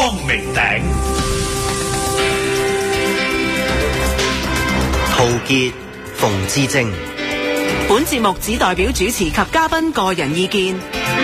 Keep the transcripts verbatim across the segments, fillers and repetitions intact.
光明頂。 陶傑、馮智政。 本節目只代表主持及嘉賓個人意見。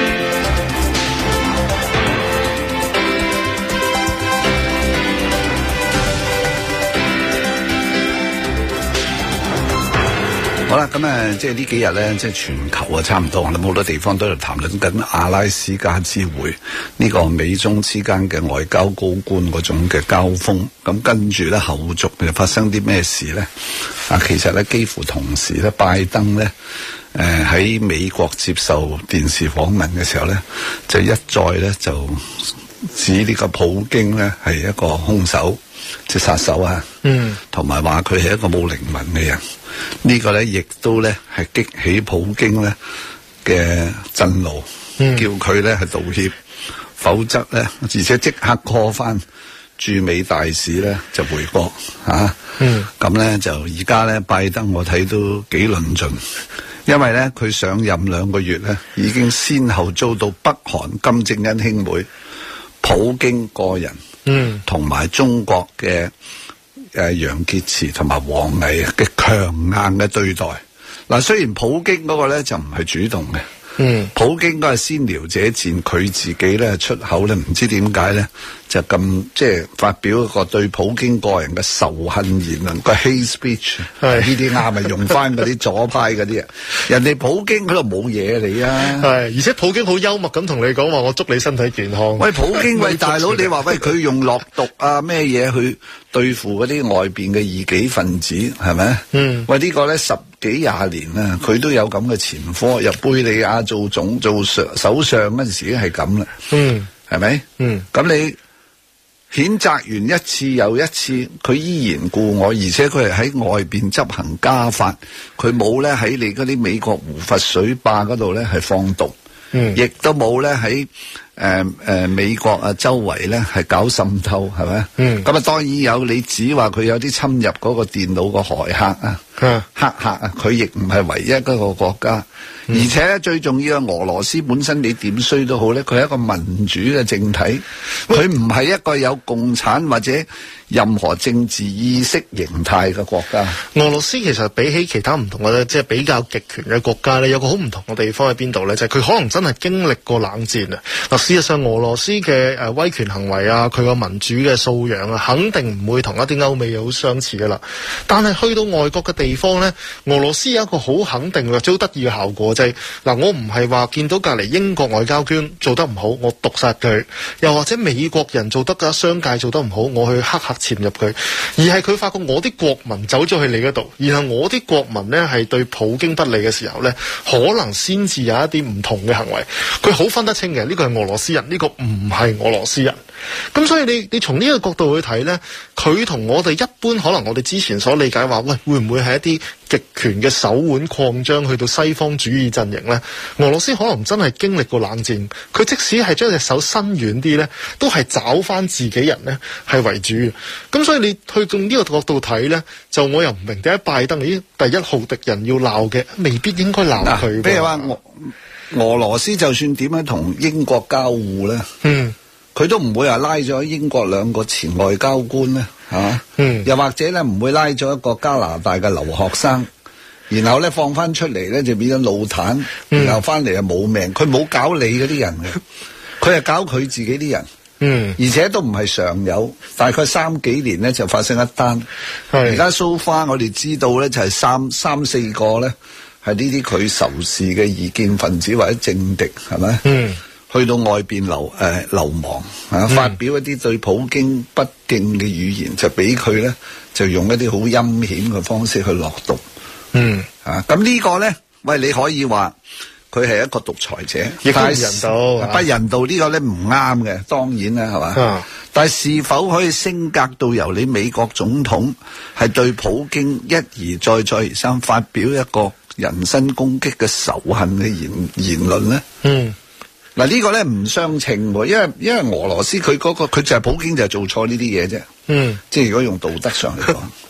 好啦，咁啊，即係呢幾日咧，即係全球啊，差唔多，我哋好多地方都喺度談論緊阿拉斯加之會呢個美中之間嘅外交高官嗰種嘅交鋒。咁跟住咧，後續就發生啲咩事咧？啊，其實咧，幾乎同時咧，拜登咧，誒喺美國接受電視訪問嘅時候咧，就一再咧就指呢個普京咧係一個兇手，即係殺手啊，嗯，同埋話佢係一個冇靈魂嘅人。呢個咧亦都咧係激起普京咧嘅震怒，嗯、叫佢咧係道歉，否則咧而且即刻 call 翻駐美大使咧就回國嚇。嗯，咁咧就而家咧拜登我睇都幾論盡，因為咧佢上任兩個月咧已經先後遭到北韓金正恩兄妹、普京個人，嗯，同埋中國嘅。誒，楊潔篪同埋王毅嘅強硬嘅對待。嗱，雖然普京嗰個咧就唔係主動嘅，嗯，普京嗰係先撩者賤，佢自己咧出口咧唔知點解咧就咁即係發表一個對普京個人嘅仇恨言論，個 hate speech， 係呢啲啱啊，用翻嗰啲左派嗰啲啊，人哋普京喺度冇嘢你啊， 係，而且普京好幽默咁同你講話，我祝你身體健康。 喂，普京喂大佬，你話喂佢用落毒啊咩嘢去對付嗰啲外邊嘅異己分子係咪？嗯，喂、這個、呢個咧十幾廿年啦，佢都有咁嘅前科，由貝利亞做總做上首相嗰陣時已經係咁啦。嗯，係咪？嗯，咁你譴責完一次又一次，佢依然故我，而且佢係喺外邊執行家法，佢冇咧喺你嗰啲美國胡佛水壩嗰度咧係放毒，嗯，亦都冇咧喺。誒、呃、誒、呃，美國啊，周圍咧係搞滲透，係咪？嗯，咁啊，當然有你指話佢有啲侵入嗰個電腦個駭客啊，嗯、黑客啊，佢亦唔係唯一一個國家，嗯、而且最重要嘅俄羅斯本身你點衰都好咧，佢係一個民主嘅政體，佢唔係一個有共產或者任何政治意識形態嘅國家。 俄羅斯其實比起其他唔同嘅即係比較極權嘅國家咧，有個好唔同嘅地方喺邊度咧？就係、是、佢可能真係經歷過冷戰啊。嗱，事實上俄羅斯嘅誒威權行為啊，佢個民主嘅素養啊，肯定唔會同一啲歐美好相似噶啦。但係去到外國嘅地方咧，俄羅斯有一個好肯定或者好得意嘅效果，就係、是、嗱，我唔係話見到隔離英國外交官做得唔好，我毒殺佢；又或者美國人做得嘅商界做得唔好，我去黑客潛入佢，而係佢發覺我啲國民走咗去你嗰度，然後我啲國民呢係對普京不利嘅時候呢，可能先至有一啲唔同嘅行為。佢好分得清嘅，呢個係俄羅斯人，呢個唔係俄羅斯人。咁所以你你從呢個角度去睇呢，佢同我哋一般可能我哋之前所理解話，喂，會唔會係一啲極權嘅手腕擴張去到西方主義陣營呢？俄羅斯可能真係經歷過冷戰，佢即使係將隻手伸遠啲呢，都係找翻自己人呢係為主。咁所以你去從呢個角度睇呢，就我又唔明點解拜登呢第一號敵人要鬧嘅，未必應該鬧佢。 譬如話俄俄羅斯就算點樣同英國交互呢？嗯。佢都唔會話拉咗英國兩個前外交官咧，嚇，嗯，又或者咧唔會拉咗一個加拿大嘅留學生，然後咧放翻出嚟咧就變咗腦癱，嗯、然後翻嚟又冇命。佢冇搞你嗰啲人嘅，佢係搞佢自己啲人，嗯，而且都唔係常有，大概三幾年咧就發生一單。而家 so far 我哋知道咧就係三三四個咧係呢啲佢仇視嘅異見分子或者政敵，係咪？嗯。去到外邊流誒、呃、流亡啊，發表一啲對普京不敬嘅語言，就俾佢咧就用一啲好陰險嘅方式去落毒。嗯啊，咁呢個咧，喂，你可以話佢係一個獨裁者，亦都唔人道，不人道呢個咧唔啱嘅，當然啦，係嘛？啊、但係是否可以升格到由你美國總統係對普京一而再再而三發表一個人身攻擊嘅仇恨嘅言言論咧？嗯。嗱，呢個咧唔相稱喎，因為因為俄羅斯佢嗰、嗰個佢就係普京就係做錯呢啲嘢啫，嗯，即係如果用道德上嚟講，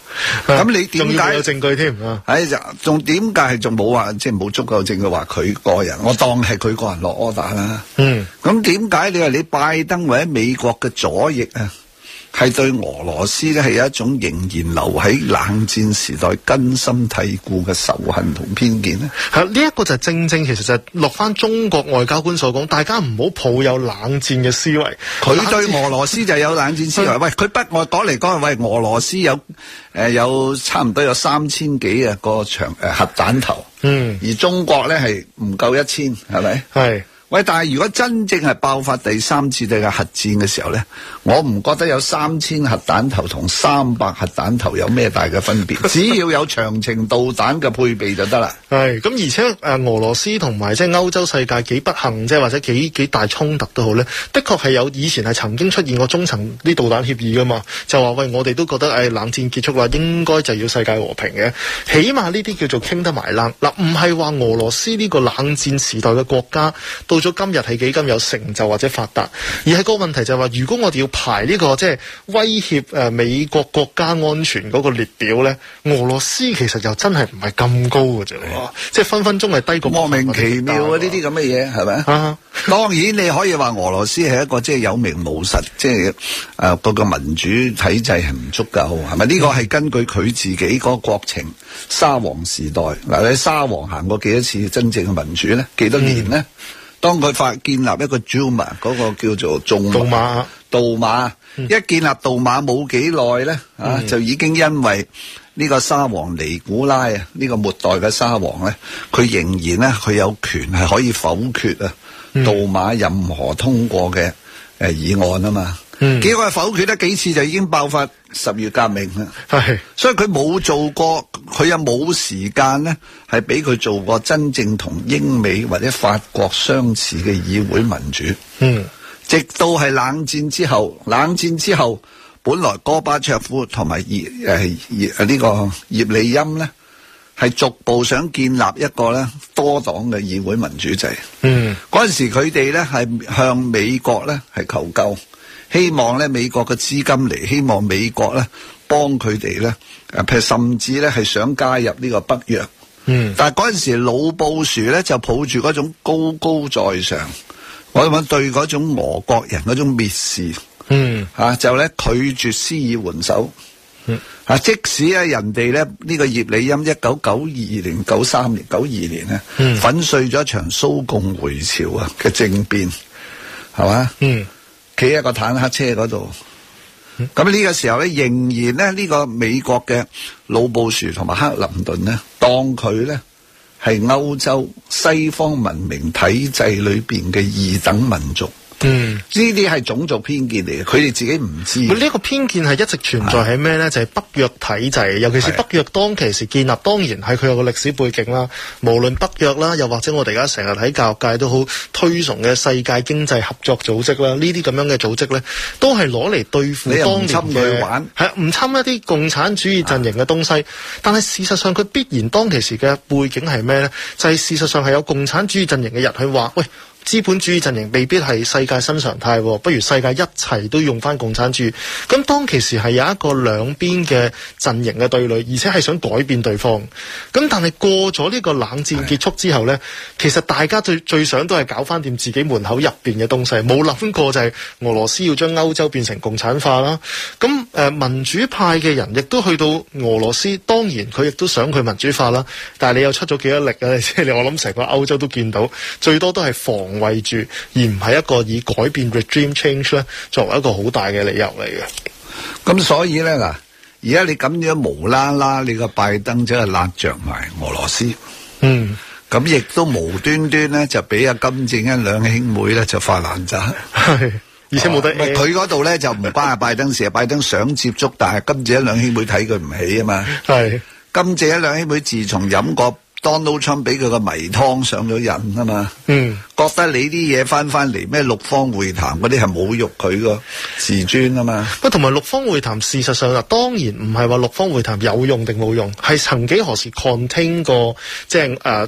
咁你點解有證據添啊？ 係就仲點解係仲冇話即係冇足夠證據話佢個人？我當係佢個人落 order 啦。 嗯， 咁點解你話你拜登或者美國嘅左翼啊，係對俄羅斯咧係有一種仍然留喺冷戰時代根深蒂固嘅仇恨同偏見呢？ 係呢一個就係正正其實就係落翻中國外交官所講，大家唔好抱有冷戰嘅思維。 佢對俄羅斯就有冷戰思維。喂，佢北外講嚟講去，喂，俄羅斯有誒、呃、有差唔多有三千幾啊個長誒核彈頭， 嗯， 而中國咧係唔夠一千，係咪？ 係。 喂，但係如果真正係爆發第三次嘅核戰嘅時候咧，我唔覺得有三千核彈頭同三百核彈頭有咩大嘅分別，只要有長程導彈嘅配備就得啦。 係咁，而且誒、呃、俄羅斯同埋即係歐洲世界幾不幸，即係或者幾幾大衝突都好咧，的確係有以前係曾經出現過中層啲導彈協議噶嘛，就話喂，我哋都覺得誒、哎、冷戰結束啦，應該就要世界和平嘅，起碼呢啲叫做傾得埋冷嗱，唔係話俄羅斯呢個冷戰時代嘅國家到咗今日係幾咁有成就或者發達，而係個問題就係話，如果我哋要排呢、這個即係威脅誒美國國家安全嗰個列表咧，俄羅斯其實又真係唔係咁高嘅啫，即係分分鐘係低過莫名其妙啊！呢啲咁嘅嘢係咪啊？當然你可以話俄羅斯係一個即係有名無實，即係誒個個民主體制係唔足夠，係咪？呢、這個係根據佢自己嗰個國情沙皇時代嗱，你沙皇行過幾多次真正嘅民主咧？幾多年咧？嗯，當佢發建立一個 Duma 嗰個叫做杜馬，杜馬、嗯、一建立杜馬冇幾耐咧，啊、嗯、就已經因為呢個沙皇尼古拉啊，呢、這個末代嘅沙皇咧，佢仍然咧佢有權係可以否決啊、嗯、杜馬任何通過嘅誒議案啊嘛。嗯，結果係否決得幾次就已經爆發十月革命啦。係，所以佢冇做過，佢又冇時間咧，係俾佢做過真正同英美或者法國相似嘅議會民主。嗯，直到係冷戰之後，冷戰之後，本來戈巴卓夫同埋葉誒葉呢個葉利欽咧，係逐步想建立一個咧多黨嘅議會民主制。嗯，嗰陣時佢哋咧係向美國咧係求救。希望咧美國嘅資金嚟，希望美國咧幫佢哋咧，誒，譬如甚至咧係想加入呢個北約。嗯，但係嗰陣時老布殊咧就抱住嗰種高高在上，我諗對嗰種俄國人嗰種蔑視。嗯，吓、啊、就咧拒絕施以援手。嗯，吓、啊、即使咧人哋咧呢、這個葉利欽一九九二年、九三年、九二年咧，嗯、粉碎咗一場蘇共回朝啊嘅政變，係嘛？嗯。企喺個坦克車嗰度，咁呢個時候咧，仍然咧呢個美國嘅老布殊同埋克林頓咧，當佢咧係歐洲西方文明體制裏邊嘅二等民族。嗯，呢啲係種族偏見嚟嘅，佢哋自己唔知。 呢、這個偏見係一直存在喺咩咧？就係、是、北約體制，尤其是北約當其時建立，當然係佢有個歷史背景啦。無論北約啦，又或者我哋而家成日喺教育界都好推崇嘅世界經濟合作組織啦，呢啲咁樣嘅組織咧，都係攞嚟對付當年嘅玩，係唔侵一啲共產主義陣營嘅東西。但係事實上，佢必然當其時嘅背景係咩咧？就係、是、事實上係有共產主義陣營嘅人去話，喂。資本主義陣營未必係世界新常態，不如世界一齊都用翻共產主義。咁當其時係有一個兩邊嘅陣營嘅對壘，而且係想改變對方。咁但係過咗呢個冷戰結束之後呢，其實大家最最想都係搞翻掂自己門口入邊嘅東西，冇諗過就係俄羅斯要將歐洲變成共產化啦。咁誒、呃、民主派嘅人亦都去到俄羅斯，當然佢亦都想佢民主化啦。但係你又出咗幾多力啊？即係我諗成個歐洲都見到，最多都係防圍住，而唔係一個以改變 regime change 咧作為一個好大嘅理由嚟嘅。 咁所以咧嗱，而家你咁樣無啦啦，你個拜登就係拉着埋俄羅斯，嗯，咁亦都無端端咧就俾阿金正恩兩兄妹咧就發爛渣，係，而且冇得佢嗰度咧就唔關阿拜登事，拜登想接觸，但係金正恩兩兄妹睇佢唔起啊嘛，係，金正恩兩兄妹自從飲過Donald Trump 俾佢個迷湯上咗癮啊嘛，嗯，覺得你啲嘢翻翻嚟咩六方會談嗰啲係侮辱佢個自尊啊嘛。 不過同埋六方會談事實上啊，當然唔係話六方會談有用定冇用，係曾幾何時 contain 過即係誒北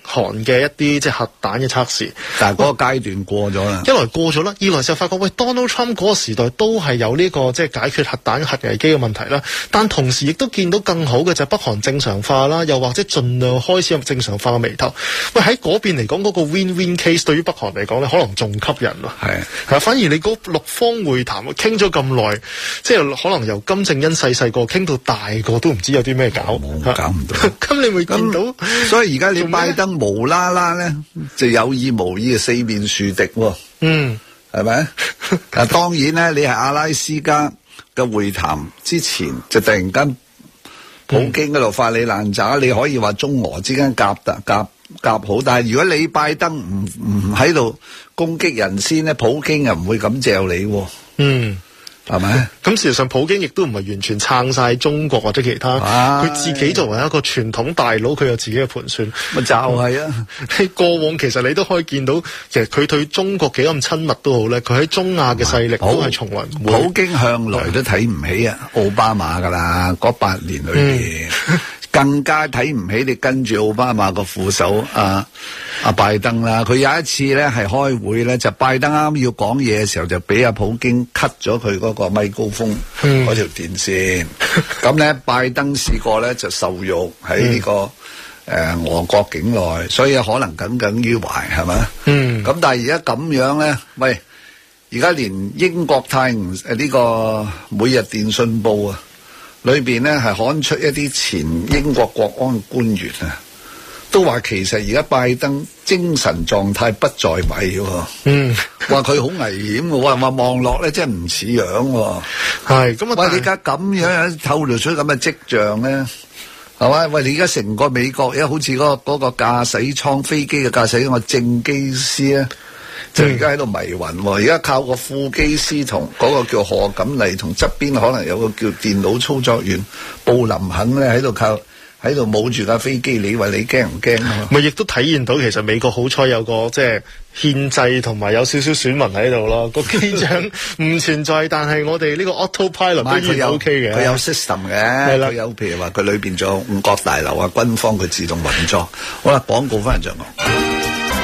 韓嘅一啲即係核彈嘅測試， 但係嗰個階段過咗啦。 一來過咗啦，二來就發覺喂 Donald Trump 嗰個時代都係有呢、這個即係、就是、解決核彈核危機嘅問題啦。但同時亦都見到更好嘅就係北韓正常化啦，又或者盡量開始有正常化嘅眉頭。喂喺嗰邊嚟講，嗰、那個 win-win case 對於北韓嚟講咧，可能仲吸引咯。係係反而你嗰六方會談傾咗咁耐，即係可能由金正恩細細個傾到大個都唔知有啲咩搞， 搞唔到。 咁你會見到， 所以而家你拜登無啦啦咧，就有意無意嘅四面樹敵喎。嗯，係咪？啊，當然咧，你係阿拉斯加嘅會談之前，就突然間普京嗰度發你爛渣，你可以話中俄之間夾得夾夾好，但係如果你拜登唔唔喺度攻擊人先咧，普京又唔會咁嚼你喎。嗯。係咪？咁事實上，普京亦都唔係完全撐晒中國或者其他，佢自己作為一個傳統大佬，佢有自己嘅盤算。咪就係啊！你過往其實你都可以見到，其實佢對中國幾咁親密都好咧，佢喺中亞嘅勢力都係從來唔會。普京向來都睇唔起啊奧巴馬噶啦，嗰八年裏邊。嗯更加睇唔起你跟住奧巴馬個副手啊啊拜登啦，佢有一次咧係開會咧，就拜登啱要講嘢嘅時候就俾阿普京 cut 咗佢嗰個咪高峰嗰條電線，咁咧拜登試過咧就受辱喺呢個誒、呃、俄國境內，所以可能耿耿於懷係咪？嗯，咁但係而家咁樣咧，喂，而家連英國泰晤誒呢個每日電訊報啊。裏邊咧係刊出一啲前英國國安官員啊，都話其實而家拜登精神狀態不在位喎。嗯，話佢好危險喎，話話望落咧真係唔似樣喎。係咁啊！喂，你而家咁樣透露出咁嘅跡象咧，係嘛？喂，你而家成個美國而家好似嗰個嗰個駕駛艙飛機嘅駕駛個正機師咧。就而家喺度迷暈，而家靠個副機師同嗰個叫賀錦麗，同側邊可能有個叫電腦操作員布林肯咧喺度靠喺度冇住架飛機，你話你驚唔驚啊？咪亦都體現到其實美國好彩有個即係憲制同埋有少少選民喺度咯，個機長唔存在，但係我哋呢個 autopilot 都依然 OK 嘅，佢有 system 嘅，佢有譬如話佢裏邊仲有五角大樓啊，軍方佢自動運作。好啦，廣告翻嚟再講。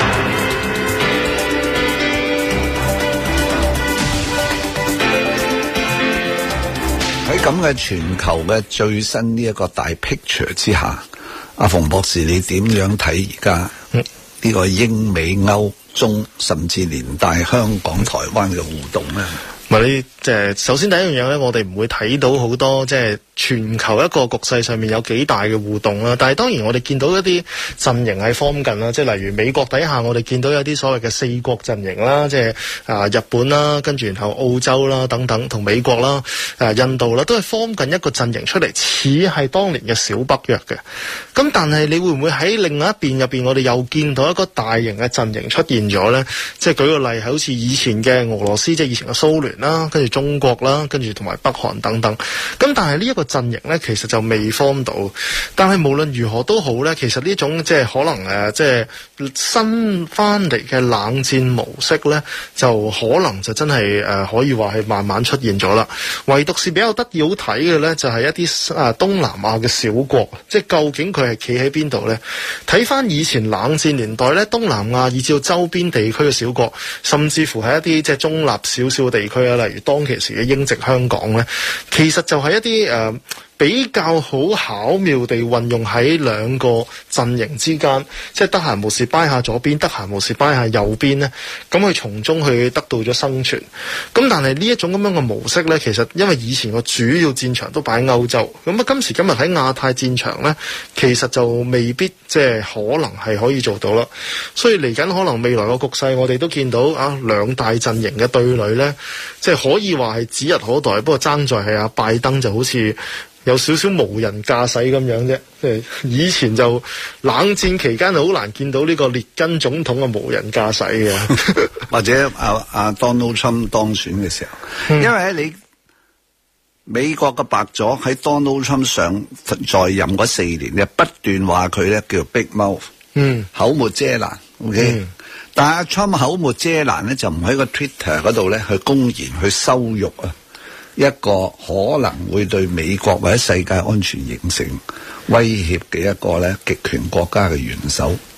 喺咁嘅全球嘅最新呢一個大 picture 之下，阿馮博士你點樣睇而家呢個英美歐中甚至連帶香港台灣嘅互動咧？咪你即係首先第一樣嘢咧，我哋唔會睇到好多即係全球一個局勢上面有幾大嘅互動啦。但係當然我哋見到一啲陣營係 form 緊啦，即係例如美國底下我哋見到有啲所謂嘅四國陣營啦，即係啊日本啦，跟住然後澳洲啦等等，同美國啦、啊印度啦，都係 form 緊一個陣營出嚟，似係當年嘅小北約嘅。咁但係你會唔會喺另外一邊入邊，我哋又見到一個大型嘅陣營出現咗咧？即係舉個例，係好似以前嘅俄羅斯，即係以前嘅蘇聯啦，跟住中國啦，跟住同埋北韓等等。咁但係呢一個陣營咧，其實就未 form 到。但係無論如何都好咧，其實呢種即係可能誒，即係新翻嚟嘅冷戰模式咧，就可能就真係誒，可以話係慢慢出現咗啦。唯獨是比較得意好睇嘅咧，就係一啲啊東南亞嘅小國，即係究竟佢係企喺邊度咧？睇翻以前冷戰年代咧，東南亞以至到周邊地區嘅小國，甚至乎係一啲即係中立少少地區啊，例如當其時嘅英殖香港咧，其實就係一啲誒、呃、比較好巧妙地運用喺兩個陣營之間，即係得閒無事掰下左邊，得閒無事掰下右邊咧，咁佢從中去得到咗生存。咁但係呢一種咁樣嘅模式咧，其實因為以前個主要戰場都擺喺歐洲，咁啊今時今日喺亞太戰場咧，其實就未必即係可能係可以做到啦。所以嚟緊可能未來個局勢，我哋都見到啊兩大陣營嘅對壘咧，即係可以話係指日可待。不過爭在係啊拜登就好似有少少無人駕駛咁樣啫，即係以前就冷戰期間好難見到呢個列根總統嘅無人駕駛嘅，或者阿阿 Donald Trump 當選嘅時候，嗯、因為喺你美國嘅白左喺 Donald Trump 上在任嗰四年咧，不斷話佢咧叫 Big Mouth，嗯，口沒遮攔 ，OK，、嗯、但係阿 Trump 口沒遮攔咧，就唔喺個 Twitter 嗰度咧去公然去羞辱啊一個可能會對美國或者世界安全形成威脅嘅一個咧極權國家嘅元首。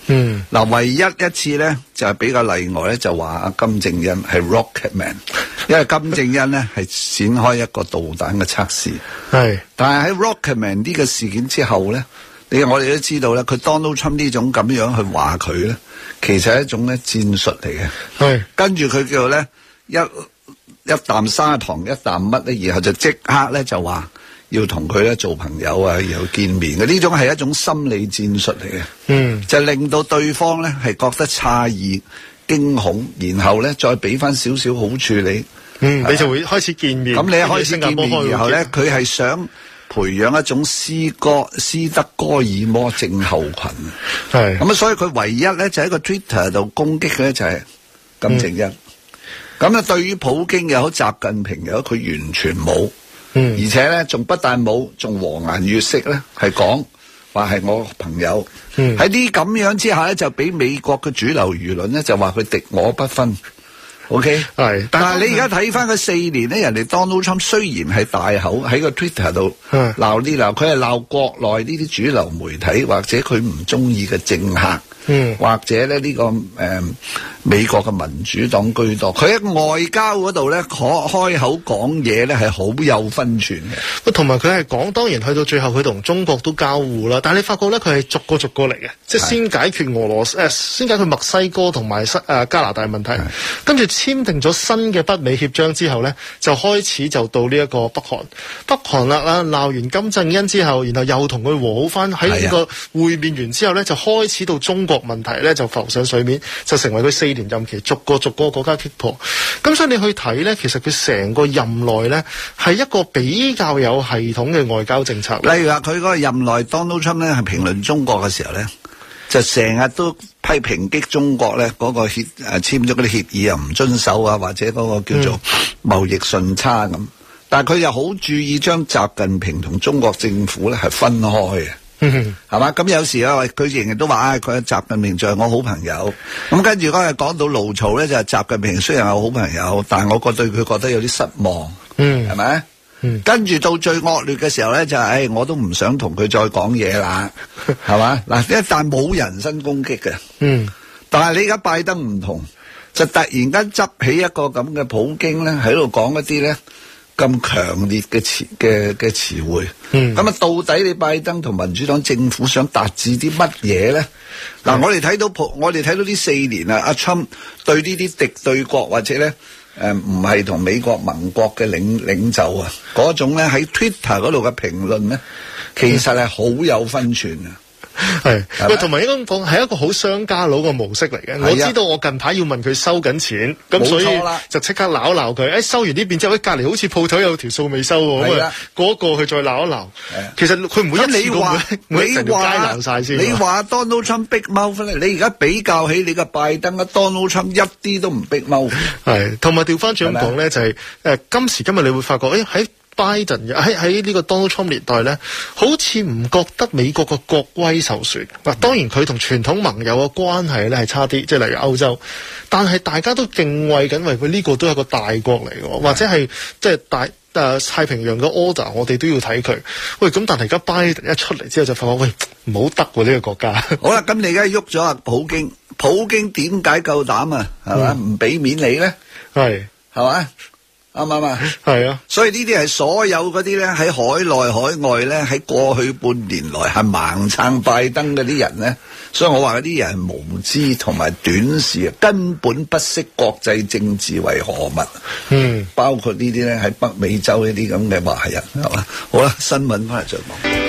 嗯，嗱，唯一一次咧就係比較例外咧，就話阿金正恩係 Rocket Man， 因為金正恩咧係展開一個導彈嘅測試。係，但係喺 Rocket Man 呢個事件之後咧，你我哋都知道咧，佢 Donald Trump 呢種咁樣去話佢咧，其實係一種咧戰術嚟嘅。係，跟住佢叫咧一一啖砂糖一啖乜咧，然後就即刻咧就話要同佢咧做朋友啊，然後見面嘅，呢種係一種心理戰術嚟嘅。嗯，就令到對方咧係覺得詫異、驚恐，然後咧再俾翻少少好處你。嗯，你就會開始見面。咁你一開始見面，然後咧佢係想培養一種斯哥斯德哥爾摩症候群。係。咁啊，所以佢唯一咧就喺個 Twitter 度攻擊嘅咧就係金正恩。咁啊，對於普京又好，習近平又好，佢完全冇。嗯，而且咧，仲不但冇，仲和顏悅色咧，係講話係我朋友。嗯，喺呢咁樣之下咧，就俾美國嘅主流輿論咧，就話佢敵我不分。OK，係，但係你而家睇翻佢四年咧，人哋 Donald Trump 雖然係大口喺個 Twitter 度鬧呢鬧，佢係鬧國內呢啲主流媒體或者佢唔中意嘅政客。嗯，或者咧呢、這個誒、呃、美國嘅民主黨居多，佢喺外交嗰度咧可開口講嘢咧係好有分寸嘅。同埋佢係講，當然去到最後佢同中國都交互啦。但係你發覺咧，佢係逐個逐個嚟嘅，即係先解決俄羅斯誒、呃，先解決墨西哥同埋誒加拿大問題，跟住簽訂咗新嘅北美協章之後咧，就開始就到呢一個北韓。北韓啦啦鬧完金正恩之後，然後又同佢和好翻，喺呢個會面完之後咧，就開始到中國問題咧就浮上水面，就成為佢四年任期逐個逐個國家擊破。咁所以你去睇咧，其實佢成個任內咧係一個比較有系統嘅外交政策。例如話佢嗰個任內 Donald Trump 咧係評論中國嘅時候咧，就成日都批評擊中國咧嗰個協誒簽咗嗰啲協議又唔遵守啊，或者嗰個叫做貿易順差咁。嗯、但係佢又好注意將習近平同中國政府咧係分開嘅。嗯，係嘛？咁有時啊，佢仍然都話佢習近平就係我好朋友。咁跟住嗰日講到勞嘈咧，就係習近平雖然係我好朋友，但係我覺得對佢覺得有啲失望。嗯，係咪？嗯，跟住到最惡劣嘅時候咧，就係、是哎、我都唔想同佢再講嘢啦，係嘛？嗱，一旦冇人身攻擊嘅，嗯，但係你而家拜登唔同，就突然間執起一個咁嘅普京咧，喺度講一啲咧。咁強烈嘅詞嘅嘅詞彙，咁啊、嗯、到底你拜登同民主黨政府想達至啲乜嘢咧？嗱、嗯，我哋睇到我哋睇到呢四年啊，阿 Trump 對呢啲敵對國或者咧誒唔係同美國盟國嘅領領袖啊，嗰種咧喺 Twitter 嗰度嘅評論咧，其實係好有分寸啊！係，喂，同埋應該講係一個好商家佬嘅模式嚟嘅。我知道我近排要問佢收緊錢，咁所以就即刻鬧一鬧佢。誒，收完呢邊之後，喺隔籬好似鋪頭有條數未收喎，咁啊，嗰個佢再鬧一鬧。其實佢唔會一次過每一條街鬧晒先。你話 Donald Trump big mouth 咧，你而家比較起你嘅拜登啊 ，Donald Trump 一啲都唔 big mouth。係，同埋調翻轉咁講咧，就係誒今時今日你會發覺，誒喺。拜登喺喺呢個 Donald Trump 年代咧，好似唔覺得美國嘅國威受損。嗱，當然佢同傳統盟友嘅關係咧係差啲，即係例如歐洲，但係大家都敬畏緊，為佢呢個都係個大國嚟嘅，或者係即係大誒、呃、太平洋嘅 order，我哋都要睇佢。喂，咁但係而家拜登一出嚟之後就發覺，喂，唔好得喎呢個國家。好啦，咁你而家喐咗啊，普京，普京點解夠膽啊？係嘛，唔俾面你咧？係係嘛？啱唔啱啊？係啊，所以呢啲係所有嗰啲咧喺海內海外咧喺過去半年來係盲撐拜登嗰啲人咧，所以我話嗰啲人係無知同埋短視，根本不識國際政治為何物。嗯，包括呢啲咧喺北美洲呢啲咁嘅華人係嘛？好啦，新聞翻嚟再講。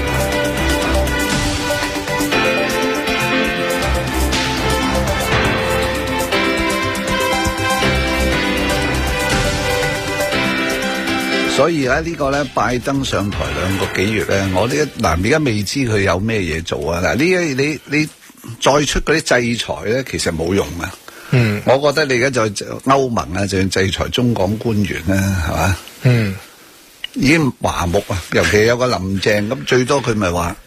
所以咧呢個咧拜登上台兩個幾月咧，我呢嗱而家未知佢有咩嘢做啊！嗱呢一你你再出嗰啲制裁咧，其實冇用啊。嗯，我覺得你而家就歐盟啊，就要制裁中港官員啦，係嘛？嗯，已經麻木啊。尤其有個林鄭咁，最多佢咪話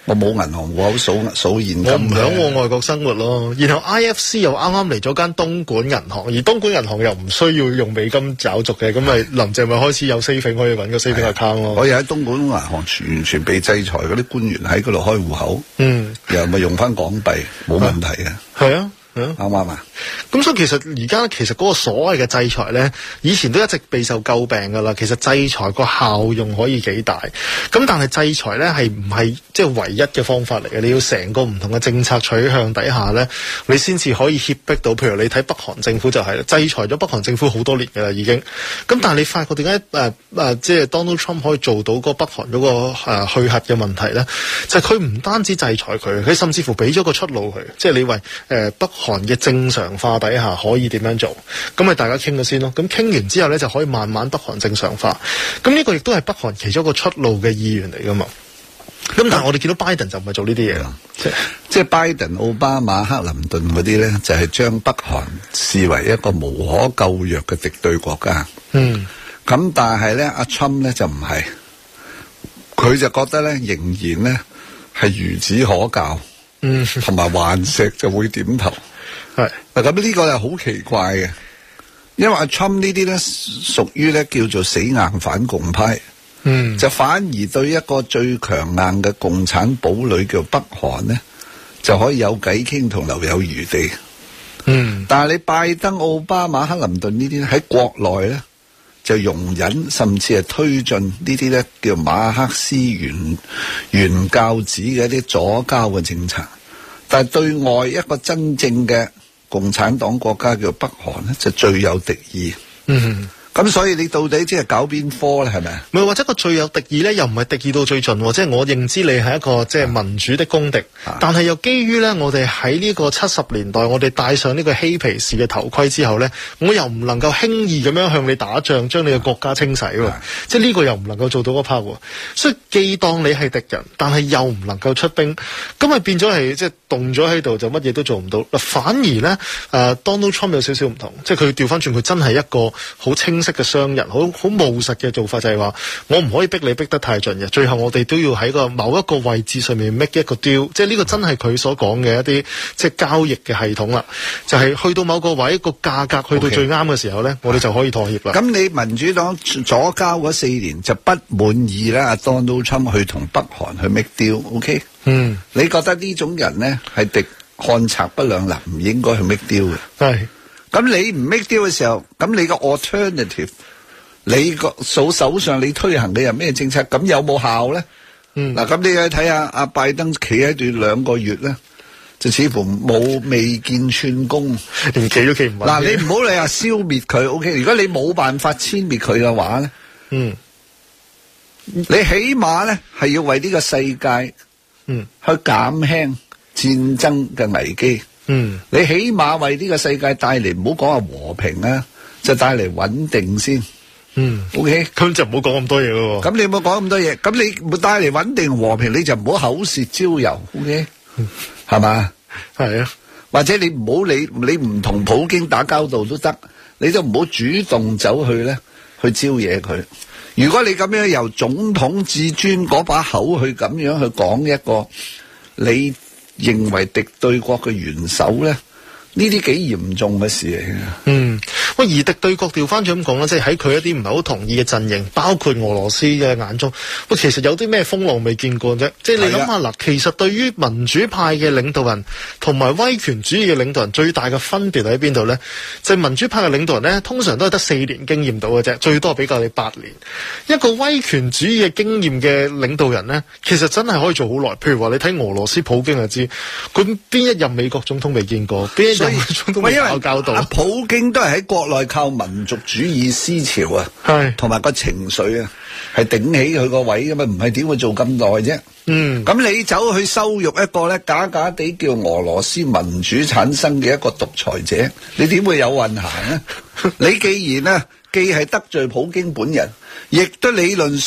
我冇銀行戶口數數現金嘅， 我唔響我外國生活咯。然後 I F C 又啱啱嚟咗間東莞銀行，而東莞銀行又唔需要用美金找續嘅，咁咪林鄭咪開始有 saving 可以揾個 saving account 咯。 我又喺東莞銀行完全被制裁嗰啲官員喺嗰度開戶口，嗯，又咪用翻港幣冇問題嘅， 係啊。 啱啱啊？ 咁所以其實而家其實嗰個所謂嘅制裁咧，以前都一直備受詬病噶啦。其實制裁個效用可以幾大，咁但係制裁咧係唔係即係唯一嘅方法嚟嘅？你要成個唔同嘅政策取向底下咧，你先至可以脅迫到。譬如你睇北韓政府就係、是、制裁咗北韓政府好多年噶啦已經。咁但係你發覺點解誒誒即係 Donald Trump 可以做到嗰北韓嗰、那個誒、呃、去核嘅問題咧？就係佢唔單止制裁佢，佢甚至乎俾咗個出路佢，即係你為誒、呃、北韓嘅正常化底下可以點樣做，咁咪大家傾咗先咯。咁傾完之後咧，就可以慢慢北韓正常化。咁呢個亦都係北韓其中一個出路嘅意願嚟噶嘛。咁但係我哋見到拜登就唔係做呢啲嘢啦，即係即係拜登、奧巴馬、克林頓嗰啲咧，就係、是、將北韓視為一個無可救藥嘅敵對國家。嗯，咁但係咧，阿 Trump 咧就唔係，佢就覺得咧仍然咧係孺子可教。嗯，同埋頑石就會點頭，係嗱咁呢個係好奇怪嘅，因為阿 Trump 呢啲咧屬於咧叫做死硬反共派，嗯，就反而對一個最強硬嘅共產堡壘叫北韓咧就可以有偈傾同留有餘地，嗯，但係你拜登、奧巴馬、克林頓呢啲喺國內咧就容忍甚至係推進呢啲咧叫馬克思原原教旨嘅一啲左膠嘅政策，但係對外一個真正嘅共產黨國家叫北韓咧就最有敵意。嗯。咁所以你到底即係搞邊科咧？係咪？ 唔係，或者個最有敵意咧，又唔係敵意到最盡，即係我認知你係一個即係民主的公敵，啊、但係又基於咧，我哋喺呢個七十年代，我哋戴上呢個嬉皮士嘅頭盔之後咧，我又唔能夠輕易咁樣向你打仗，將你嘅國家清洗喎，啊、即係呢個又唔能夠做到嗰 part 喎，所以既當你係敵人，但係又唔能夠出兵，咁咪變咗係即係凍咗喺度，就乜嘢都做唔到。嗱，反而咧，誒、呃、Donald Trump 有少少唔同，即係佢調翻轉，佢真係一個好清晰嘅商人，好好務實嘅做法就係話，我唔可以逼你逼得太盡嘅，最後我哋都要喺個某一個位置上面 make 一個 deal， 即係呢個真係佢所講嘅一啲即係交易嘅系統啦，就係、是、去到某個位個價格去到最啱嘅時候咧， okay. 我哋就可以妥協啦。咁你民主黨左交嗰四年就不滿意啦，阿 Donald Trump 去同北韓去 make deal，OK？、Okay? 嗯，你覺得呢種人咧係敵漢賊不兩立，唔應該去 make deal 嘅？係。咁你唔 make deal 嘅時候，咁你個 alternative， 你個數手上你推行嘅有咩政策？咁有冇效咧？嗯，嗱，咁你去睇下阿拜登企喺度兩個月咧，就似乎冇未見寸功， 連企都企唔穩。 嗱，你唔好理話消滅佢 ，OK？如果你冇辦法殲滅佢嘅話咧，嗯，你起碼咧係要為呢個世界，嗯，去減輕戰爭嘅危機。嗯，你起碼為呢個世界帶嚟，唔好講話和平啊，就帶嚟穩定先。嗯 ，OK， 咁就唔好講咁多嘢咯。 咁你唔好講咁多嘢，咁你帶嚟穩定和平，你就唔好口舌招尤 ，OK，係嘛？係啊，或者你唔好你你唔同普京打交道都得，你都唔好主動走去咧去招惹佢。如果你咁樣由總統至尊嗰把口去咁樣去講一個你認為敵對國嘅元首咧，呢啲幾嚴重嘅事嚟嘅。嗯， 喂，而敵對國調翻轉咁講啦，即係喺佢一啲唔係好同意嘅陣營，包括俄羅斯嘅眼中，喂，其實有啲咩風浪未見過啫？即係你諗下嗱，其實對於民主派嘅領導人同埋威權主義嘅領導人最大嘅分別喺邊度咧？就係民主派嘅領導人咧，通常都係得四年經驗到嘅啫，最多比較你八年。一個威權主義嘅經驗嘅領導人咧，其實真係可以做好耐。譬如話你睇俄羅斯普京就知，佢邊一任美國總統未見過，邊一任總統未搞交到。 普京都係喺國內靠民族主義思潮啊，係同埋個情緒啊，係頂起佢個位噶嘛，唔係點會做咁耐啫？嗯，咁你走去羞辱一個咧假假地叫俄羅斯民主產生嘅一個獨裁者，你點會有運行呢？你既然呢，既係得罪普京本人，亦都理論上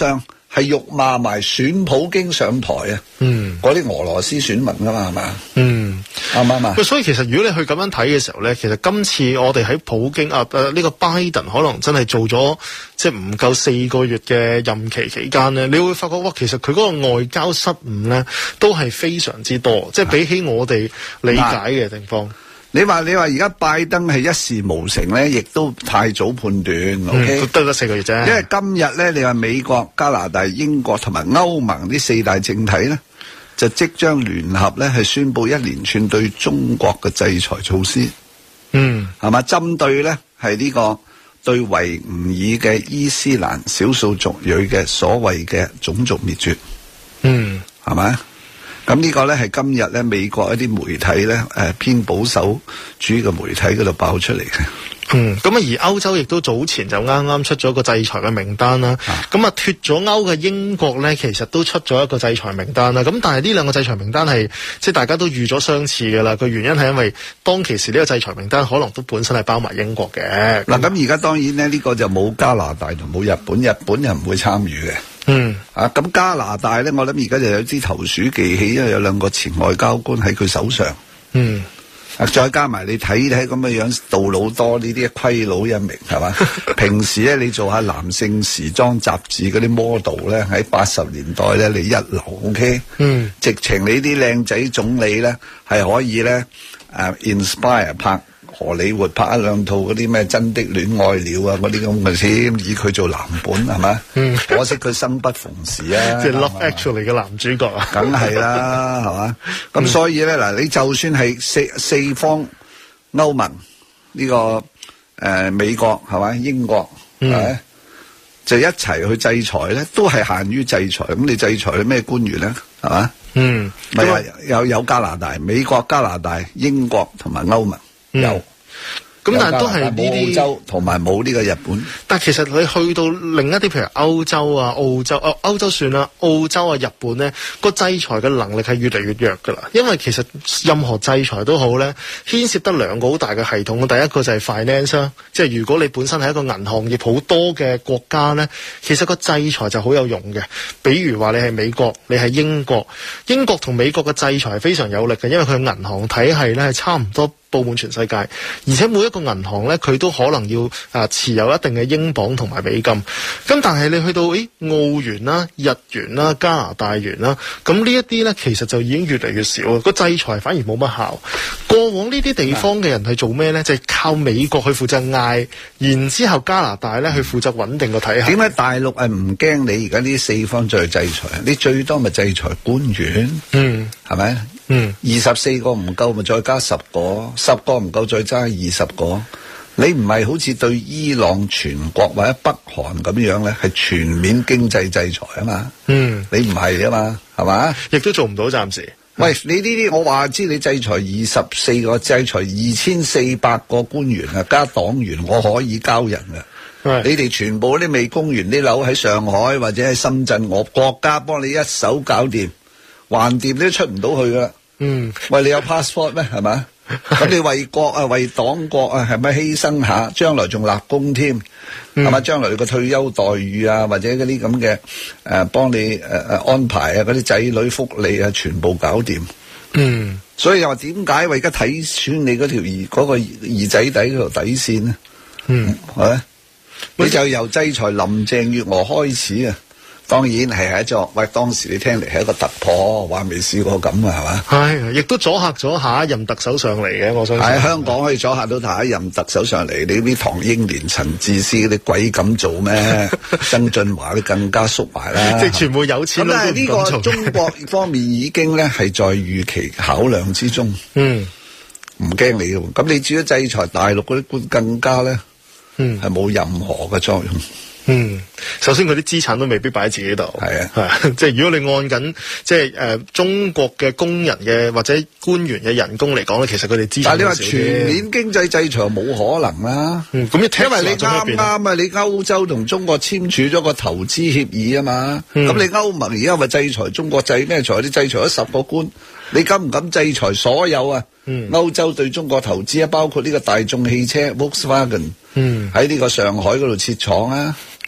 係辱罵埋選普京上台啊！ 嗯， 嗰啲俄羅斯選民噶嘛，係嘛？ 嗯， 啱唔啱啊？ 所以其實如果你去咁樣睇嘅時候咧，其實今次我哋喺普京啊誒呢個拜登可能真係做咗即係唔夠四個月嘅任期期間咧，你會發覺哇，其實佢嗰個外交失誤咧都係非常之多，即係比起我哋理解嘅地方。 你話你話而家拜登係一事無成咧，亦都太早判斷。 嗯、 OK， 得咗四個月啫。 因為今日咧，你話美國、加拿大、英國同埋歐盟呢四大政體咧，就即將聯合咧係宣布一連串對中國嘅制裁措施。 嗯， 係嘛？針對咧係呢個對維吾爾嘅伊斯蘭少數族裔嘅所謂嘅種族滅絕。嗯，係咪？咁呢個咧係今日咧美國一啲媒體咧誒偏保守主義嘅媒體嗰度爆出嚟嘅。 嗯，咁啊而歐洲亦都早前就啱啱出咗個制裁嘅名單啦。咁啊脫咗歐嘅英國咧，其實都出咗一個制裁名單啦。咁但係呢兩個制裁名單係即係大家都預咗相似㗎啦。個原因係因為當其時呢個制裁名單可能都本身係包埋英國嘅。 嗱咁而家當然咧呢個就冇加拿大同冇日本，日本又唔會參與嘅。 嗯， 啊，咁加拿大咧，我諗而家就有啲投鼠忌器，因為有兩個前外交官喺佢手上。嗯，啊，再加埋你睇睇咁嘅樣，杜魯多呢啲虧佬一名係嘛？平時咧你做下男性時裝雜誌嗰啲 model 咧，喺八十年代咧你一流 ，OK？嗯，直情你啲靚仔總理咧係可以咧誒 inspire 拍荷里活拍一兩套嗰啲咩真的戀愛了啊嗰啲咁嘅先，以佢做藍本係嘛？嗯，可惜佢生不逢時啊！ 即係 Love Actually 嘅男主角啊， 梗係啦，係嘛？咁所以咧嗱，你就算係四四方歐盟呢、這個誒、呃、美國係嘛英國係咪、嗯、就一齊去制裁咧，都係限於制裁。咁你制裁咩官員咧？係嘛？嗯，咪有有加拿大、美國、加拿大、英國同埋歐盟。有，咁、嗯、但係都係呢啲澳洲同埋冇呢個日本。但係其實你去到另一啲，譬如歐洲啊、澳洲、啊、歐洲算啦，澳洲啊、日本咧，個制裁嘅能力係越嚟越弱噶啦。因為其實任何制裁都好咧，牽涉得兩個好大嘅系統。第一個就係 finance 啦，即係如果你本身係一個銀行業好多嘅國家咧，其實個制裁就好有用嘅。比如話你係美國，你係英國，英國同美國嘅制裁係非常有力嘅，因為佢嘅銀行體系咧係差唔多佈滿全世界，而且每一個銀行咧，佢都可能要啊持有一定嘅英鎊同埋美金。咁但係你去到誒澳元啦、日元啦、加拿大元啦，咁呢一啲咧其實就已經越嚟越少啦。個制裁反而冇乜效。過往呢啲地方嘅人係做咩咧？就係、是、靠美國去負責嗌，然之後加拿大咧去負責穩定個體系。點解大陸係唔驚你而家呢四方再制裁？你最多咪制裁官員？嗯，係咪？嗯，二十四個唔夠，咪再加十個；十個唔夠，再加二十個。你唔係好似對伊朗全國或者北韓咁樣咧，係全面經濟制裁啊嘛。嗯，你唔係啊嘛，係嘛？亦都做唔到暫時。喂，你呢啲我話知你制裁二十四個，制裁二千四百個官員啊，加黨員，我可以交人嘅。你哋全部啲未供完啲樓喺上海或者喺深圳，我國家幫你一手搞掂，橫掂你都出唔到去噶。嗯，喂，你有 passport 咩？係咪？咁你為國啊，為黨國啊，係咪犧牲下？將來仲立功添，係咪？將來你個退休待遇啊，或者嗰啲咁嘅誒，幫你誒誒、呃、安排啊，嗰啲仔女福利啊，全部搞掂。嗯，所以又話點解我而家睇穿你嗰條二嗰個二仔底嗰條底線呢？嗯，係咪？你就由制裁林鄭月娥開始啊！當然係一座，喂，當時你聽嚟係一個突破，話未試過咁啊，係嘛？係，亦都阻嚇咗下一任特首上嚟嘅，我相信。喺香港可以阻嚇到下一任特首上嚟，你啲唐英年、陳智思嗰啲鬼咁做咩？曾俊華都更加縮埋啦。即係全部有錢佬都唔敢做。咁但係呢個中國方面已經咧係在預期考量之中。嗯，唔驚你嘅，咁你至於制裁大陸嗰啲官更加咧，嗯，係冇任何嘅作用。嗯，首先佢啲資產都未必擺喺自己度，係啊，係即係如果你按緊即係誒中國嘅工人嘅或者官員嘅人工嚟講咧，其實佢哋資產，但係你話全面經濟制裁冇可能啦。嗯，咁因為你啱啱啊，你歐洲同中國簽署咗個投資協議啊嘛，咁、嗯、你歐盟而家咪制裁中國制咩裁？你制裁咗十個官，你敢唔敢制裁所有啊？嗯，歐洲對中國投資啊，包括呢個大眾汽車 Volkswagen，嗯，喺呢個上海嗰度設廠啊。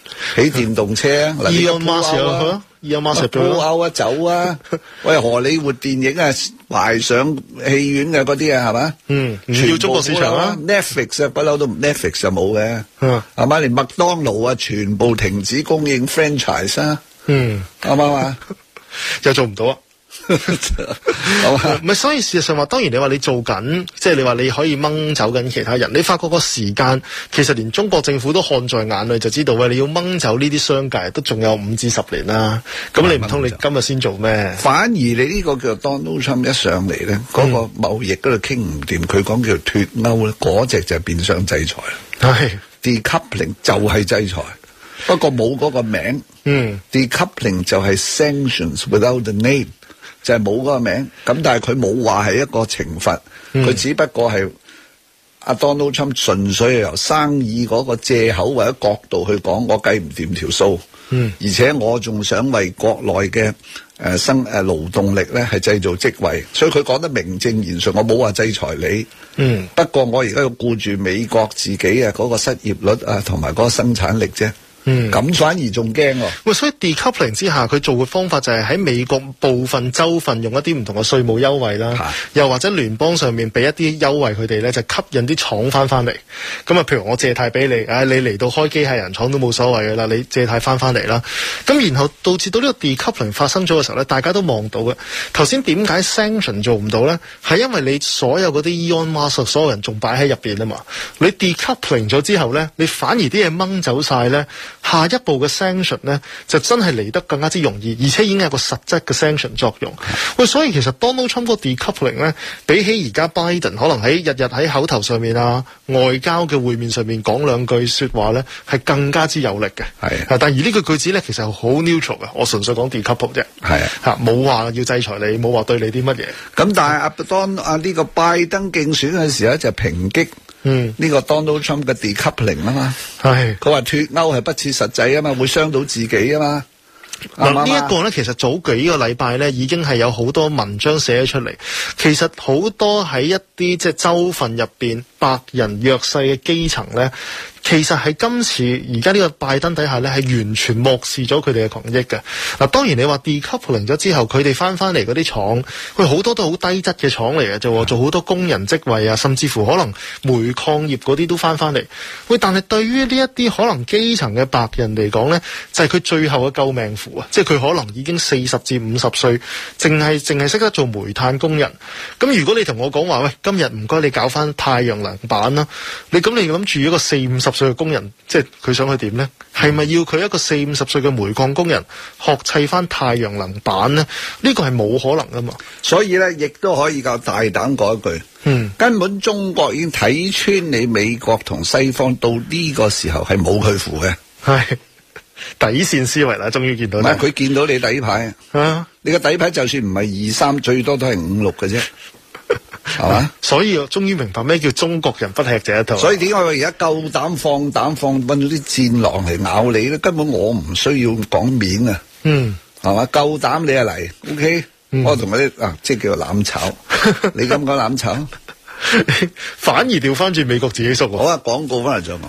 起電動車啊，嗱呢個 Elon Musk 又去啊 Elon Musk 鋪歐啊走啊，喂荷里活電影啊排上戲院嘅嗰啲啊係嘛？ 嗯，唔要中國市場啊 Netflix 啊不嬲都 Netflix 就冇嘅，係嘛？連麥當勞啊全部停止供應 franchise 啊， 嗯， 啱唔啱啊？ 又做唔到啊！唔係，所以事實上話，當然你話你做緊，即係你話你可以掹走緊其他人，你發覺個時間其實連中國政府都看在眼裏，就知道喂，你要掹走呢啲商界都仲有五至十年啦。咁你唔通你今日先做咩？ 反而你呢個叫 Donald Trump 一上嚟咧，嗰、嗯、個貿易嗰度傾唔掂，佢講叫脱歐咧，嗰隻就係變相制裁啦。係 decoupling 就係制裁，不過冇嗰個名。嗯 decoupling 就係 sanctions without the name。就係冇嗰個名，咁但係佢冇話係一個懲罰，佢、嗯、只不過係阿 Donald Trump 純粹係由生意嗰個藉口或者角度去講，我計唔掂條數，嗯，而且我仲想為國內嘅誒生誒勞動力咧係製造職位，所以佢講得名正言順，我冇話制裁你，嗯，不過我而家要顧住美國自己啊嗰個失業率啊同埋嗰個生產力啫。嗯，咁反而仲驚喎。喂， 所以 decoupling 之下，佢做嘅方法就係喺美國部分州份用一啲唔同嘅稅務優惠啦，又或者聯邦上面俾一啲優惠佢哋咧，就吸引啲廠翻翻嚟。咁啊，譬如我借貸俾你，唉，你嚟到開機械人廠都冇所謂嘅啦，你借貸翻翻嚟啦。咁然後導致到呢個 decoupling 發生咗嘅時候咧，大家都望到嘅。頭先點解 sanction 做唔到咧？係因為你所有嗰啲 Elon Musk 所有人仲擺喺入邊啊嘛。你 decoupling 咗之後咧，你反而啲嘢掹走晒咧。下一步嘅 sanction 咧，就真係嚟得更加之容易，而且已經有個實質嘅 sanction 作用。喂，所以其實 Donald Trump 個 decoupling 咧，比起而家 Biden 可能喺日日喺口頭上面啊、外交嘅會面上面講兩句說話咧，係更加之有力嘅。係啊，但係而呢句句子咧，其實好 neutral 嘅，我純粹講 decouple 啫。係啊，嚇冇話要制裁你，冇話對你啲乜嘢。咁但係阿當阿呢個拜登競選嘅時候就抨擊。嗯，呢個 Donald Trump 嘅 decoupling 啊嘛，係佢話脱歐係不切實際啊嘛，會傷到自己啊嘛。嗱，呢一個咧，其實早幾個禮拜咧，已經係有好多文章寫咗出嚟。其實好多喺一啲即係州份入邊，白人弱勢嘅基層咧，其實係今次而家呢個拜登底下咧，係完全漠視咗佢哋嘅權益嘅。嗱，當然你話 decoupling 咗之後，佢哋翻翻嚟嗰啲廠，佢好多都好低質嘅廠嚟嘅啫，做好多工人職位啊，甚至乎可能煤礦業嗰啲都翻翻嚟。喂，但係對於呢一啲可能基層嘅白人嚟講咧，就係佢最後嘅救命符啊！即係佢可能已經四十至五十歲，淨係淨係識得做煤炭工人。咁如果你同我講話，喂，今日唔該你搞翻太陽能板啦，你咁你諗住一個四五十歲嘅工人，即係佢想去點呢？係咪要佢一個四五十歲嘅煤礦工人學砌翻太陽能板呢？呢個係冇可能噶嘛。所以咧，亦都可以夠大膽講一句，嗯，根本中國已經睇穿你美國同西方到呢個時候係冇佢符嘅，係底線思維啦。終於見到，唔係佢見到你底牌啊！你個底牌就算唔係二三，最多都係五六嘅啫。係嘛？所以我終於明白咩叫中國人不吃這一套。所以點解我而家夠膽放膽放搵咗啲戰狼嚟咬你咧？根本我唔需要講面啊。嗯，係嘛？夠膽你啊嚟 ，OK？、嗯、我同佢啲啊，即係叫做攬炒。你敢唔敢攬炒？反而調翻轉美國自己縮。好啊，廣告翻嚟再講。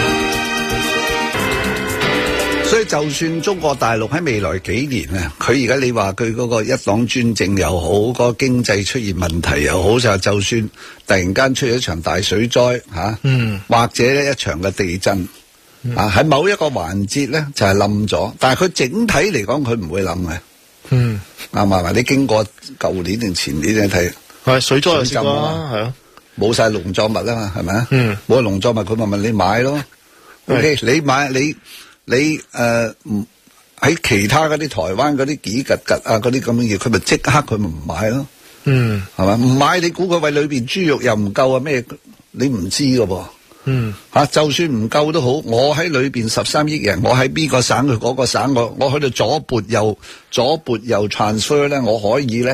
所以就算中國大陸喺未來幾年啊，佢而家你話佢嗰個一黨專政又好，嗰、嗰個經濟出現問題又好，就就算突然間出咗一場大水災吓，嗯，或者咧一場嘅地震、嗯、啊，喺某一個環節咧就係冧咗，但係佢整體嚟講佢唔會冧嘅，嗯，啱唔啱？你經過舊年定前年你睇，係水災又試過啦，係啊，冇晒農作物啊嘛，係咪啊？嗯，冇農作物佢咪問你買咯 ，OK， 你買你。你誒唔喺其他嗰啲台灣嗰啲幾曱甴啊嗰啲咁嘅嘢，佢咪即刻佢咪唔買咯？嗯，係嘛？唔買你估佢胃裏邊豬肉又唔夠啊咩？你唔知噶噃。嗯，吓、啊、就算唔夠都好，我喺裏邊十三億人，我喺邊個省去嗰個省，我我喺度左撥右左撥右 transfer 咧，我可以咧係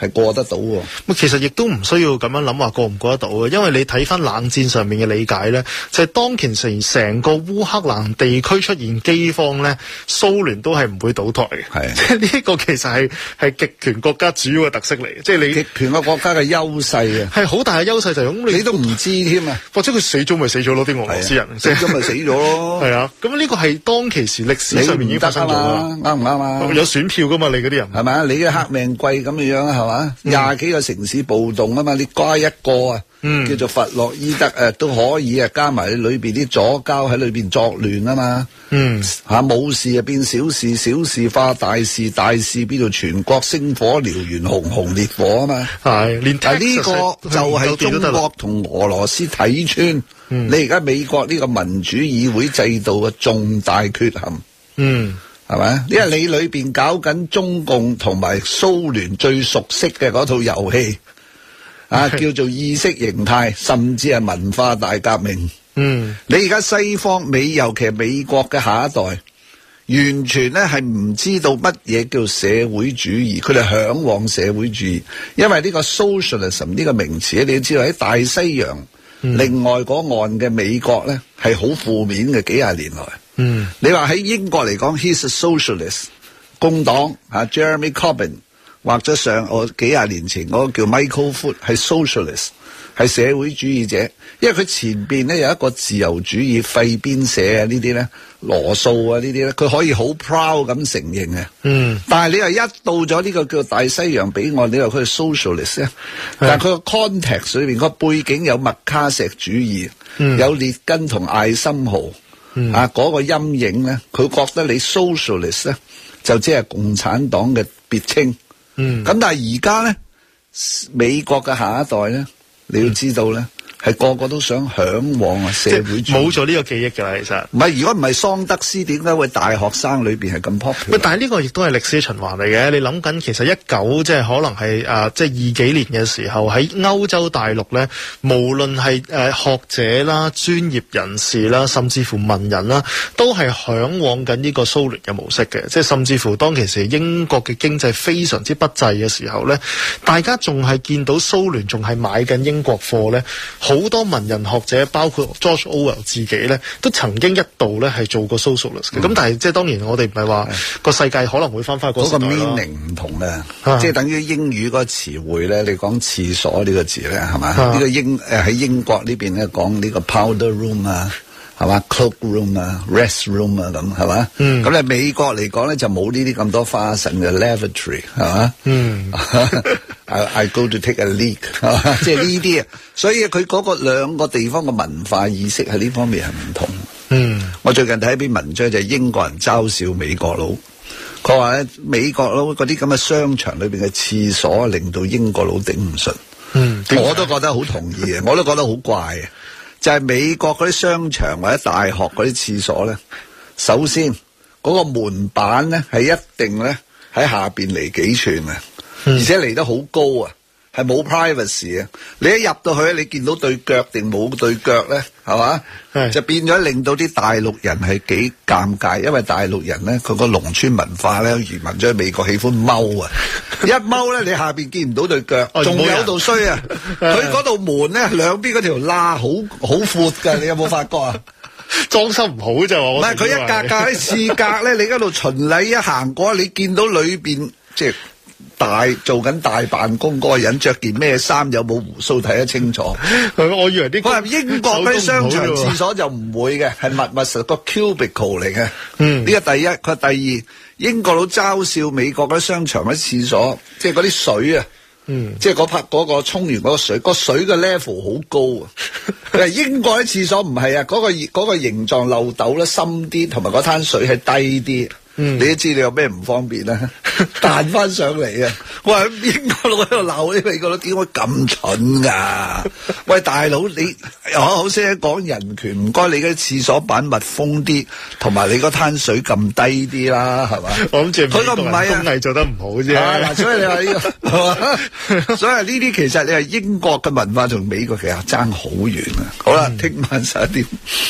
係過得到喎。 咁其實亦都唔需要咁樣諗話過唔過得到嘅，因為你睇翻冷戰上面嘅理解咧，就係、是、當其時成個烏克蘭地區出現饑荒咧，蘇聯都係唔會倒台嘅。 係， 即係呢一個其實係係極權國家主要嘅特色嚟嘅，即係你極權嘅國家嘅優勢啊， 係好大嘅優勢就係咁，你你都唔知添啊， 或者佢死咗咪死咗咯，啲俄羅斯人死咗咪死咗咯， 係啊，咁呢個係當其時歷史上面已經發生咗啦， 啱唔啱啊？ 有選票噶嘛，你嗰啲人係咪啊？你嘅黑命貴咁嘅樣係嘛？廿、嗯、幾個城市暴動啊嘛，你加一個啊，嗯、叫做弗洛伊德誒都可以啊，加埋你裏邊啲左膠喺裏邊作亂啊嘛，嗯吓冇事啊變小事，小事化大事，大事變到全國星火燎原，熊熊烈火啊嘛，係連但係呢個就係中國同俄羅斯睇穿、嗯、你而家美國呢個民主議會制度嘅重大缺陷，嗯。係咪？因為你裏邊搞緊中共同埋蘇聯最熟悉嘅嗰套遊戲，啊，叫做意識形態，甚至係文化大革命。嗯，你而家西方美，尤其係美國嘅下一代，完全咧係唔知道乜嘢叫社會主義，佢哋向往社會主義，因為呢個 socialism 呢個名詞，你要知道喺大西洋、嗯、另外嗰岸嘅美國咧係好負面嘅，幾廿年來。嗯，你話喺英國嚟講 ，he's a socialist， 工黨啊 ，Jeremy Corbyn 或者上我幾廿年前嗰個叫 Michael Foot 係 socialist， 係社會主義者，因為佢前邊咧有一個自由主義廢邊社啊呢啲咧，羅素啊呢啲咧，佢可以好 proud 咁承認嘅。嗯，但係你話一到咗呢個叫大西洋彼岸，你話佢係 socialist 咧，但係佢個 context 裏邊個背景有麥卡錫主義，嗯、有列根同艾森豪。嗯、啊！嗰、那個陰影咧，佢覺得你 socialist 咧就即係共產黨嘅別稱。嗯，咁但係而家咧，美國嘅下一代咧，你要知道咧，係、嗯、個個都想向往啊社會主義。冇咗呢個記憶㗎啦，其實。唔係，如果唔係桑德斯，點解會大學生裏邊係咁 popular？但係呢個亦都係歷史循環嚟嘅。你諗緊，其實一九即係可能係啊，即係二幾年嘅時候喺歐洲大陸咧，無論係誒學者啦、專業人士啦，甚至乎文人啦，都係向往緊呢個蘇聯嘅模式嘅。即係甚至乎當其時英國嘅經濟非常之不濟嘅時候咧，大家仲係見到蘇聯仲係買緊英國貨咧。好多文人學者，包括 George Orwell 自己咧，都曾經一度咧係做過 socialist 嘅。咁、嗯、但係即係當然，我哋唔係話個世界可能會翻返去嗰個時代咯。嗰個 meaning 唔同咧，即係等於英語嗰個詞彙咧。你講廁所呢個字咧，係嘛？呢、啊、個英誒喺英國呢邊咧講呢個 powder room 啊，係嘛 cloak room 啊 rest room 啊咁係嘛？嗯。咁咧美國嚟講咧就冇呢啲咁多花神嘅 lavatory 係嘛？嗯。I, I go to take a leak， 即係呢啲啊，所以佢嗰個兩個地方嘅文化意識喺呢方面係唔同。嗯，我最近睇一篇文章就係英國人嘲笑美國佬，佢話咧美國佬嗰啲咁嘅商場裏邊嘅廁所令到英國佬頂唔順。嗯，我都覺得好同意嘅，我都覺得好怪嘅，就係、是、美國嗰啲商場或者大學嗰啲廁所咧，首先嗰、那個門板咧係一定咧喺下邊嚟幾寸嘅。而且嚟得好高啊，係冇 privacy 啊！你一入到去，你見到對腳定冇對腳咧，係嘛？就變咗令到啲大陸人係幾尷尬，因為大陸人咧佢個農村文化咧移民咗去美國，喜歡踎啊！一踎咧，你下邊見唔到對腳，仲有度衰啊！佢嗰度門咧兩邊嗰條罅好好闊㗎，你有冇發覺啊？裝修唔好就唔係佢一格格啲廁格咧，你嗰度巡禮一行過，你見到裏邊即係。大做緊大辦公嗰個人着件咩衫，有冇鬍鬚睇得清楚？我以為啲佢話英國嗰啲商場廁所就唔會嘅，係密密實個 cubicle 嚟嘅。嗯，呢個第一，佢第二，英國佬嘲笑美國嗰啲商場嗰啲廁所，即係嗰啲水啊，嗯，即係嗰拍嗰個沖完嗰個水，個水嘅 level 好高啊。英國啲廁所唔係啊，嗰、嗰個嗰、嗰個形狀漏斗咧深啲，同埋嗰灘水係低啲。嗯，你都知你有咩唔方便啦，彈翻上嚟啊！我話英國佬喺度鬧你美國佬點解咁蠢噶？喂，大佬你好好聲講人權，唔該你嗰啲廁所板密封啲，同埋你嗰灘水咁低啲啦，係嘛？我諗住佢個唔係啊，工藝做得唔好啫。嗱，所以你話呢個係嘛？所以呢啲其實你係英國嘅文化同美國其實爭好遠啊！好啦，聽晚十一點。